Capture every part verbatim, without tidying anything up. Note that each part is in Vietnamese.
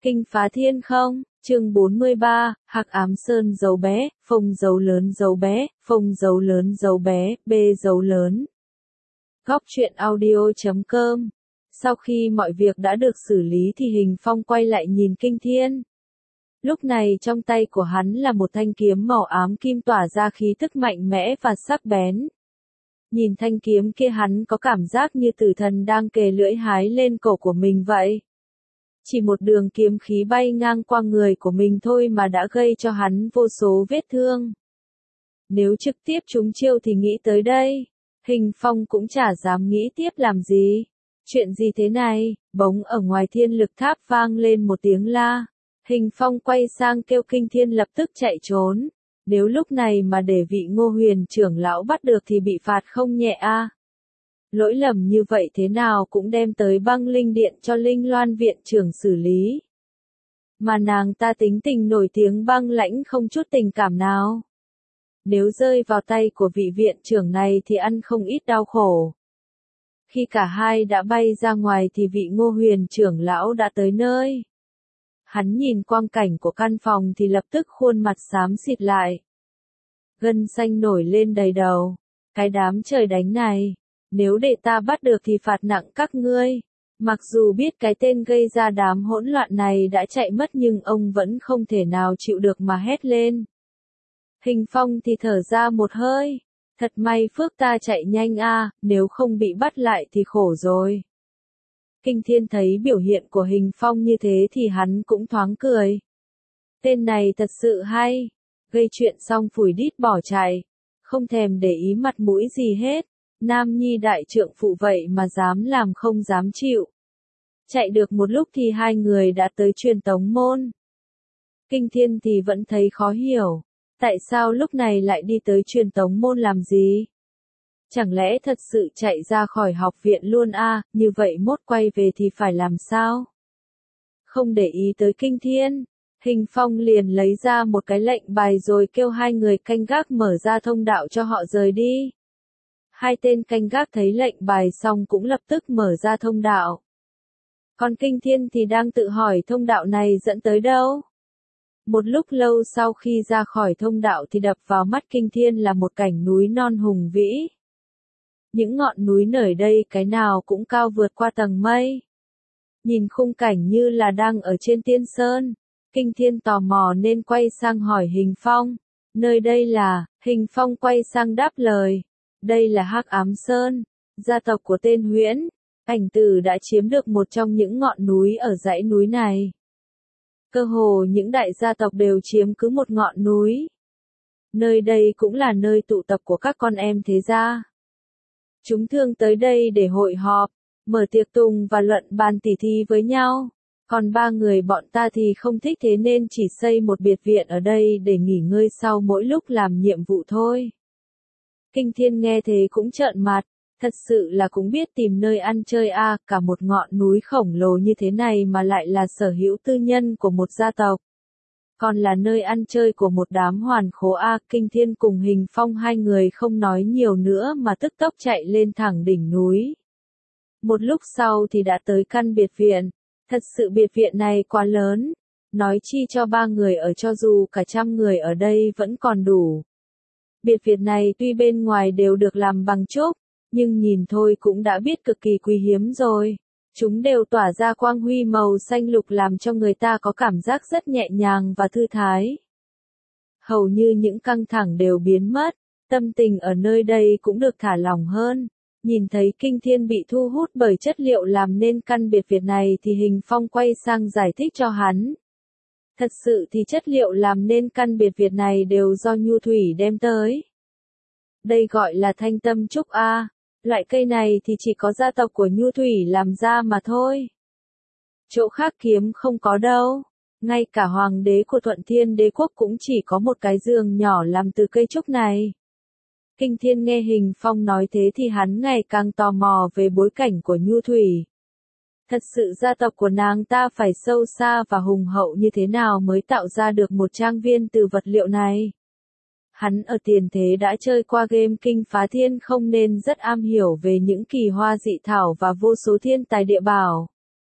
Kinh phá thiên không, chương bốn mươi ba, Hắc ám sơn dấu bé, phông dấu lớn dấu bé, phông dấu lớn dấu bé, b dấu lớn. Góc truyện audio chấm com. Sau khi mọi việc đã được xử lý thì Hình Phong quay lại nhìn Kinh Thiên. Lúc này trong tay của hắn là một thanh kiếm màu ám kim tỏa ra khí tức mạnh mẽ và sắc bén. Nhìn thanh kiếm kia hắn có cảm giác như tử thần đang kề lưỡi hái lên cổ của mình vậy. Chỉ một đường kiếm khí bay ngang qua người của mình thôi mà đã gây cho hắn vô số vết thương. Nếu trực tiếp trúng chiêu thì nghĩ tới đây, Hình Phong cũng chả dám nghĩ tiếp làm gì. Chuyện gì thế này? Bỗng ở ngoài thiên lực tháp vang lên một tiếng la. Hình Phong quay sang kêu Kinh Thiên lập tức chạy trốn. Nếu lúc này mà để vị Ngô Huyền trưởng lão bắt được thì bị phạt không nhẹ a. Lỗi lầm như vậy thế nào cũng đem tới Băng Linh Điện cho Linh Loan viện trưởng xử lý. Mà nàng ta tính tình nổi tiếng băng lãnh không chút tình cảm nào. Nếu rơi vào tay của vị viện trưởng này thì ăn không ít đau khổ. Khi cả hai đã bay ra ngoài thì vị Ngô Huyền trưởng lão đã tới nơi. Hắn nhìn quang cảnh của căn phòng thì lập tức khuôn mặt xám xịt lại. Gân xanh nổi lên đầy đầu. Cái đám trời đánh này, nếu để ta bắt được thì phạt nặng các ngươi. Mặc dù biết cái tên gây ra đám hỗn loạn này đã chạy mất nhưng ông vẫn không thể nào chịu được mà hét lên. Hình Phong thì thở ra một hơi. Thật may phước ta chạy nhanh a, nếu không bị bắt lại thì khổ rồi. Kinh Thiên thấy biểu hiện của Hình Phong như thế thì hắn cũng thoáng cười. Tên này thật sự hay. Gây chuyện xong phủi đít bỏ chạy. Không thèm để ý mặt mũi gì hết. Nam nhi đại trượng phụ vậy mà dám làm không dám chịu. Chạy được một lúc thì hai người đã tới Truyền Tống môn. Kinh Thiên thì vẫn thấy khó hiểu. Tại sao lúc này lại đi tới Truyền Tống môn làm gì? Chẳng lẽ thật sự chạy ra khỏi học viện luôn a? À, như vậy mốt quay về thì phải làm sao? Không để ý tới Kinh Thiên, Hình Phong liền lấy ra một cái lệnh bài rồi kêu hai người canh gác mở ra thông đạo cho họ rời đi. Hai tên canh gác thấy lệnh bài xong cũng lập tức mở ra thông đạo. Còn Kinh Thiên thì đang tự hỏi thông đạo này dẫn tới đâu? Một lúc lâu sau khi ra khỏi thông đạo thì đập vào mắt Kinh Thiên là một cảnh núi non hùng vĩ. Những ngọn núi nởi đây cái nào cũng cao vượt qua tầng mây. Nhìn khung cảnh như là đang ở trên tiên sơn. Kinh Thiên tò mò nên quay sang hỏi Hình Phong. Nơi đây là, Hình Phong quay sang đáp lời. Đây là Hắc Ám Sơn, gia tộc của tên Huyễn. Ảnh Tử đã chiếm được một trong những ngọn núi ở dãy núi này. Cơ hồ những đại gia tộc đều chiếm cứ một ngọn núi. Nơi đây cũng là nơi tụ tập của các con em thế gia. Chúng thường tới đây để hội họp, mở tiệc tùng và luận bàn tỉ thí với nhau. Còn ba người bọn ta thì không thích thế nên chỉ xây một biệt viện ở đây để nghỉ ngơi sau mỗi lúc làm nhiệm vụ thôi. Kinh Thiên nghe thế cũng trợn mặt, thật sự là cũng biết tìm nơi ăn chơi a, à, cả một ngọn núi khổng lồ như thế này mà lại là sở hữu tư nhân của một gia tộc. Còn là nơi ăn chơi của một đám hoàn khố a, à, Kinh Thiên cùng Hình Phong hai người không nói nhiều nữa mà tức tốc chạy lên thẳng đỉnh núi. Một lúc sau thì đã tới căn biệt viện, thật sự biệt viện này quá lớn, nói chi cho ba người ở cho dù cả trăm người ở đây vẫn còn đủ. Biệt viện này tuy bên ngoài đều được làm bằng trúc, nhưng nhìn thôi cũng đã biết cực kỳ quý hiếm rồi. Chúng đều tỏa ra quang huy màu xanh lục làm cho người ta có cảm giác rất nhẹ nhàng và thư thái. Hầu như những căng thẳng đều biến mất, tâm tình ở nơi đây cũng được thả lỏng hơn. Nhìn thấy Kinh Thiên bị thu hút bởi chất liệu làm nên căn biệt viện này thì Hình Phong quay sang giải thích cho hắn. Thật sự thì chất liệu làm nên căn biệt viện này đều do nhu thủy đem tới. Đây gọi là thanh tâm trúc a. Loại cây này thì chỉ có gia tộc của nhu thủy làm ra mà thôi. Chỗ khác kiếm không có đâu. Ngay cả hoàng đế của Thuận Thiên Đế quốc cũng chỉ có một cái giường nhỏ làm từ cây trúc này. Kinh Thiên nghe Hình Phong nói thế thì hắn ngày càng tò mò về bối cảnh của nhu thủy. Thật sự gia tộc của nàng ta phải sâu xa và hùng hậu như thế nào mới tạo ra được một trang viên từ vật liệu này. Hắn ở tiền thế đã chơi qua game Kinh Phá Thiên không nên rất am hiểu về những kỳ hoa dị thảo và vô số thiên tài địa bảo.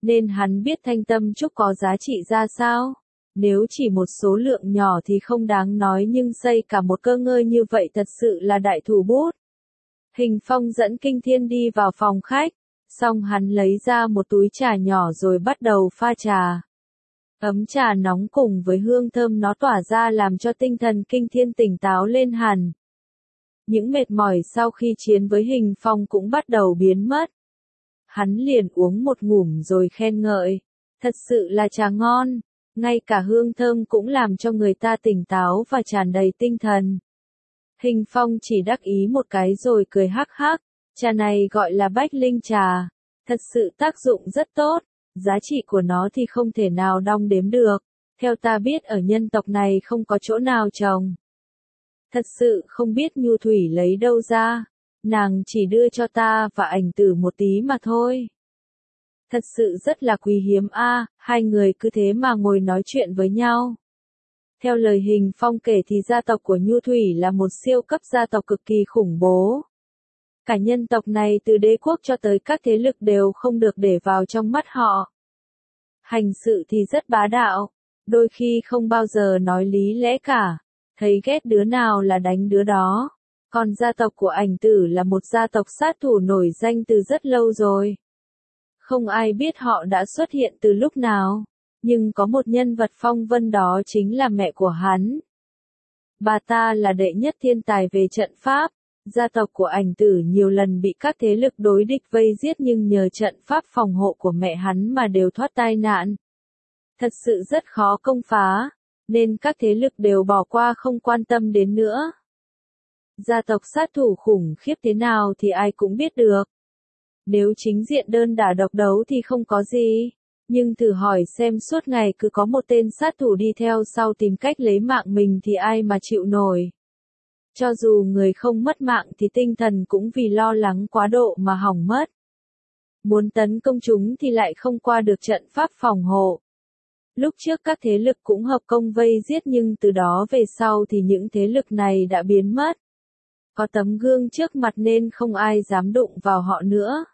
nên hắn biết thanh tâm trúc có giá trị ra sao. Nếu chỉ một số lượng nhỏ thì không đáng nói, nhưng xây cả một cơ ngơi như vậy thật sự là đại thủ bút. Hình Phong dẫn Kinh Thiên đi vào phòng khách, xong hắn lấy ra một túi trà nhỏ rồi bắt đầu pha trà. Ấm trà nóng cùng với hương thơm nó tỏa ra làm cho tinh thần Kinh Thiên tỉnh táo lên hẳn. Những mệt mỏi sau khi chiến với Hình Phong cũng bắt đầu biến mất. Hắn liền uống một ngụm rồi khen ngợi, thật sự là trà ngon, ngay cả hương thơm cũng làm cho người ta tỉnh táo và tràn đầy tinh thần. Hình Phong chỉ đắc ý một cái rồi cười hắc hắc, trà này gọi là Bách Linh trà, thật sự tác dụng rất tốt, giá trị của nó thì không thể nào đong đếm được, theo ta biết ở nhân tộc này không có chỗ nào trồng. Thật sự không biết Nhu Thủy lấy đâu ra, nàng chỉ đưa cho ta và Ảnh Tử một tí mà thôi. Thật sự rất là quý hiếm a, à, hai người cứ thế mà ngồi nói chuyện với nhau. Theo lời Hình Phong kể thì gia tộc của Nhu Thủy là một siêu cấp gia tộc cực kỳ khủng bố. Cả nhân tộc này từ đế quốc cho tới các thế lực đều không được để vào trong mắt họ. Hành sự thì rất bá đạo, đôi khi không bao giờ nói lý lẽ cả, thấy ghét đứa nào là đánh đứa đó. Còn gia tộc của Ảnh Tử là một gia tộc sát thủ nổi danh từ rất lâu rồi. Không ai biết họ đã xuất hiện từ lúc nào, nhưng có một nhân vật phong vân, đó chính là mẹ của hắn. Bà ta là đệ nhất thiên tài về trận pháp, gia tộc của Ảnh Tử nhiều lần bị các thế lực đối địch vây giết nhưng nhờ trận pháp phòng hộ của mẹ hắn mà đều thoát tai nạn. Thật sự rất khó công phá, nên các thế lực đều bỏ qua không quan tâm đến nữa. Gia tộc sát thủ khủng khiếp thế nào thì ai cũng biết được. Nếu chính diện đơn đả độc đấu thì không có gì, nhưng thử hỏi xem suốt ngày cứ có một tên sát thủ đi theo sau tìm cách lấy mạng mình thì ai mà chịu nổi. Cho dù người không mất mạng thì tinh thần cũng vì lo lắng quá độ mà hỏng mất. Muốn tấn công chúng thì lại không qua được trận pháp phòng hộ. Lúc trước các thế lực cũng hợp công vây giết nhưng từ đó về sau thì những thế lực này đã biến mất. Có tấm gương trước mặt nên không ai dám đụng vào họ nữa.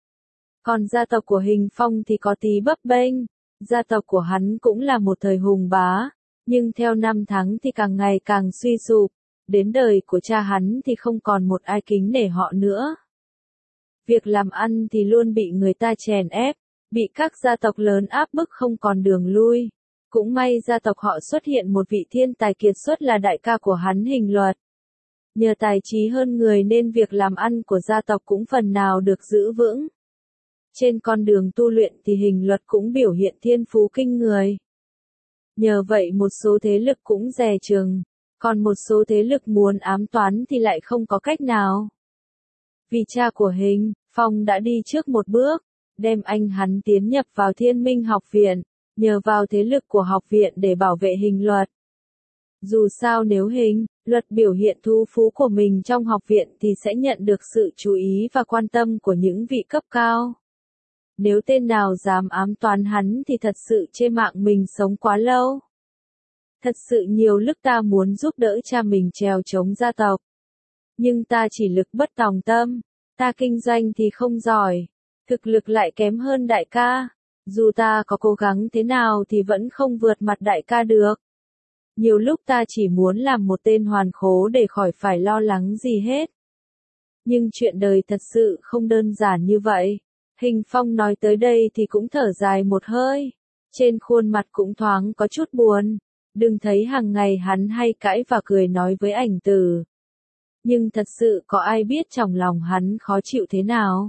Còn gia tộc của Hình Phong thì có tí bấp bênh, gia tộc của hắn cũng là một thời hùng bá, nhưng theo năm tháng thì càng ngày càng suy sụp, đến đời của cha hắn thì không còn một ai kính nể họ nữa. Việc làm ăn thì luôn bị người ta chèn ép, bị các gia tộc lớn áp bức không còn đường lui. Cũng may gia tộc họ xuất hiện một vị thiên tài kiệt xuất là đại ca của hắn Hình Luật. Nhờ tài trí hơn người nên việc làm ăn của gia tộc cũng phần nào được giữ vững. Trên con đường tu luyện thì Hình Luật cũng biểu hiện thiên phú kinh người. Nhờ vậy một số thế lực cũng dè chừng, còn một số thế lực muốn ám toán thì lại không có cách nào. Vì cha của Hình Phong đã đi trước một bước, đem anh hắn tiến nhập vào Thiên Minh học viện, nhờ vào thế lực của học viện để bảo vệ Hình Luật. Dù sao nếu Hình Luật biểu hiện thu phú của mình trong học viện thì sẽ nhận được sự chú ý và quan tâm của những vị cấp cao. Nếu tên nào dám ám toán hắn thì thật sự chê mạng mình sống quá lâu. Thật sự nhiều lúc ta muốn giúp đỡ cha mình trèo chống gia tộc. Nhưng ta chỉ lực bất tòng tâm, ta kinh doanh thì không giỏi, thực lực lại kém hơn đại ca. Dù ta có cố gắng thế nào thì vẫn không vượt mặt đại ca được. Nhiều lúc ta chỉ muốn làm một tên hoàn khố để khỏi phải lo lắng gì hết. Nhưng chuyện đời thật sự không đơn giản như vậy. Hình Phong nói tới đây thì cũng thở dài một hơi. Trên khuôn mặt cũng thoáng có chút buồn. Đừng thấy hàng ngày hắn hay cãi và cười nói với Ảnh Tử. Nhưng thật sự có ai biết trong lòng hắn khó chịu thế nào.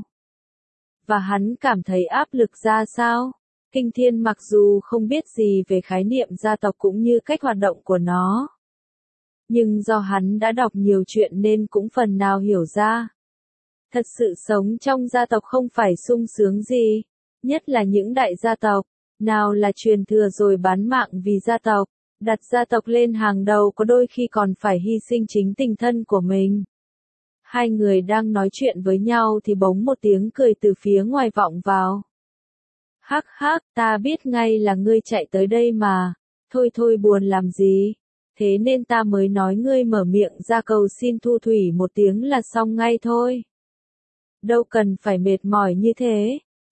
Và hắn cảm thấy áp lực ra sao. Kinh Thiên mặc dù không biết gì về khái niệm gia tộc cũng như cách hoạt động của nó. Nhưng do hắn đã đọc nhiều chuyện nên cũng phần nào hiểu ra. Thật sự sống trong gia tộc không phải sung sướng gì. Nhất là những đại gia tộc. Nào là truyền thừa rồi bán mạng vì gia tộc. Đặt gia tộc lên hàng đầu có đôi khi còn phải hy sinh chính tình thân của mình. Hai người đang nói chuyện với nhau thì bỗng một tiếng cười từ phía ngoài vọng vào. Hắc hắc, ta biết ngay là ngươi chạy tới đây mà. Thôi thôi buồn làm gì. Thế nên ta mới nói ngươi mở miệng ra cầu xin Thu Thủy một tiếng là xong ngay thôi. Đâu cần phải mệt mỏi như thế.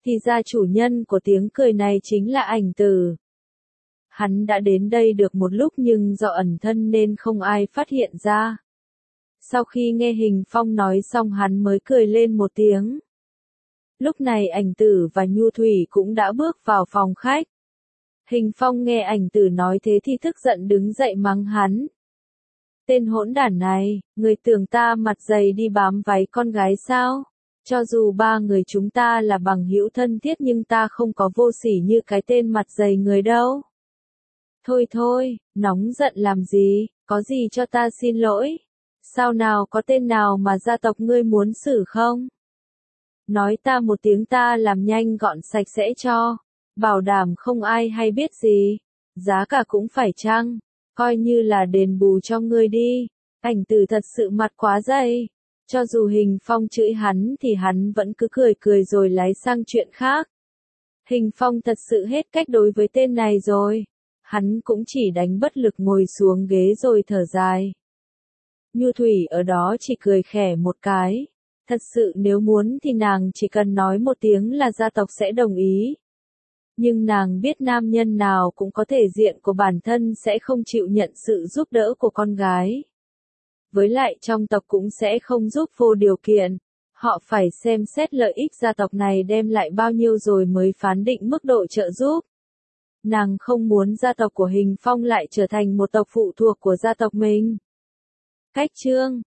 Thì ra chủ nhân của tiếng cười này chính là Ảnh Tử. Hắn đã đến đây được một lúc nhưng do ẩn thân nên không ai phát hiện ra. Sau khi nghe Hình Phong nói xong hắn mới cười lên một tiếng. Lúc này Ảnh Tử và Nhu Thủy cũng đã bước vào phòng khách. Hình Phong nghe Ảnh Tử nói thế thì tức giận đứng dậy mắng hắn. Tên hỗn đản này, người tưởng ta mặt dày đi bám váy con gái sao? Cho dù ba người chúng ta là bằng hữu thân thiết nhưng ta không có vô sỉ như cái tên mặt dày người đâu. Thôi thôi, nóng giận làm gì, có gì cho ta xin lỗi. Sao nào có tên nào mà gia tộc ngươi muốn xử không? Nói ta một tiếng ta làm nhanh gọn sạch sẽ cho. Bảo đảm không ai hay biết gì. Giá cả cũng phải chăng, coi như là đền bù cho ngươi đi. Ảnh Tử thật sự mặt quá dày. Cho dù Hình Phong chửi hắn thì hắn vẫn cứ cười cười rồi lái sang chuyện khác. Hình Phong thật sự hết cách đối với tên này rồi. Hắn cũng chỉ đánh bất lực ngồi xuống ghế rồi thở dài. Nhu Thủy ở đó chỉ cười khẽ một cái. Thật sự nếu muốn thì nàng chỉ cần nói một tiếng là gia tộc sẽ đồng ý. Nhưng nàng biết nam nhân nào cũng có thể diện của bản thân sẽ không chịu nhận sự giúp đỡ của con gái. Với lại trong tộc cũng sẽ không giúp vô điều kiện. Họ phải xem xét lợi ích gia tộc này đem lại bao nhiêu rồi mới phán định mức độ trợ giúp. Nàng không muốn gia tộc của Hình Phong lại trở thành một tộc phụ thuộc của gia tộc mình. Cách chương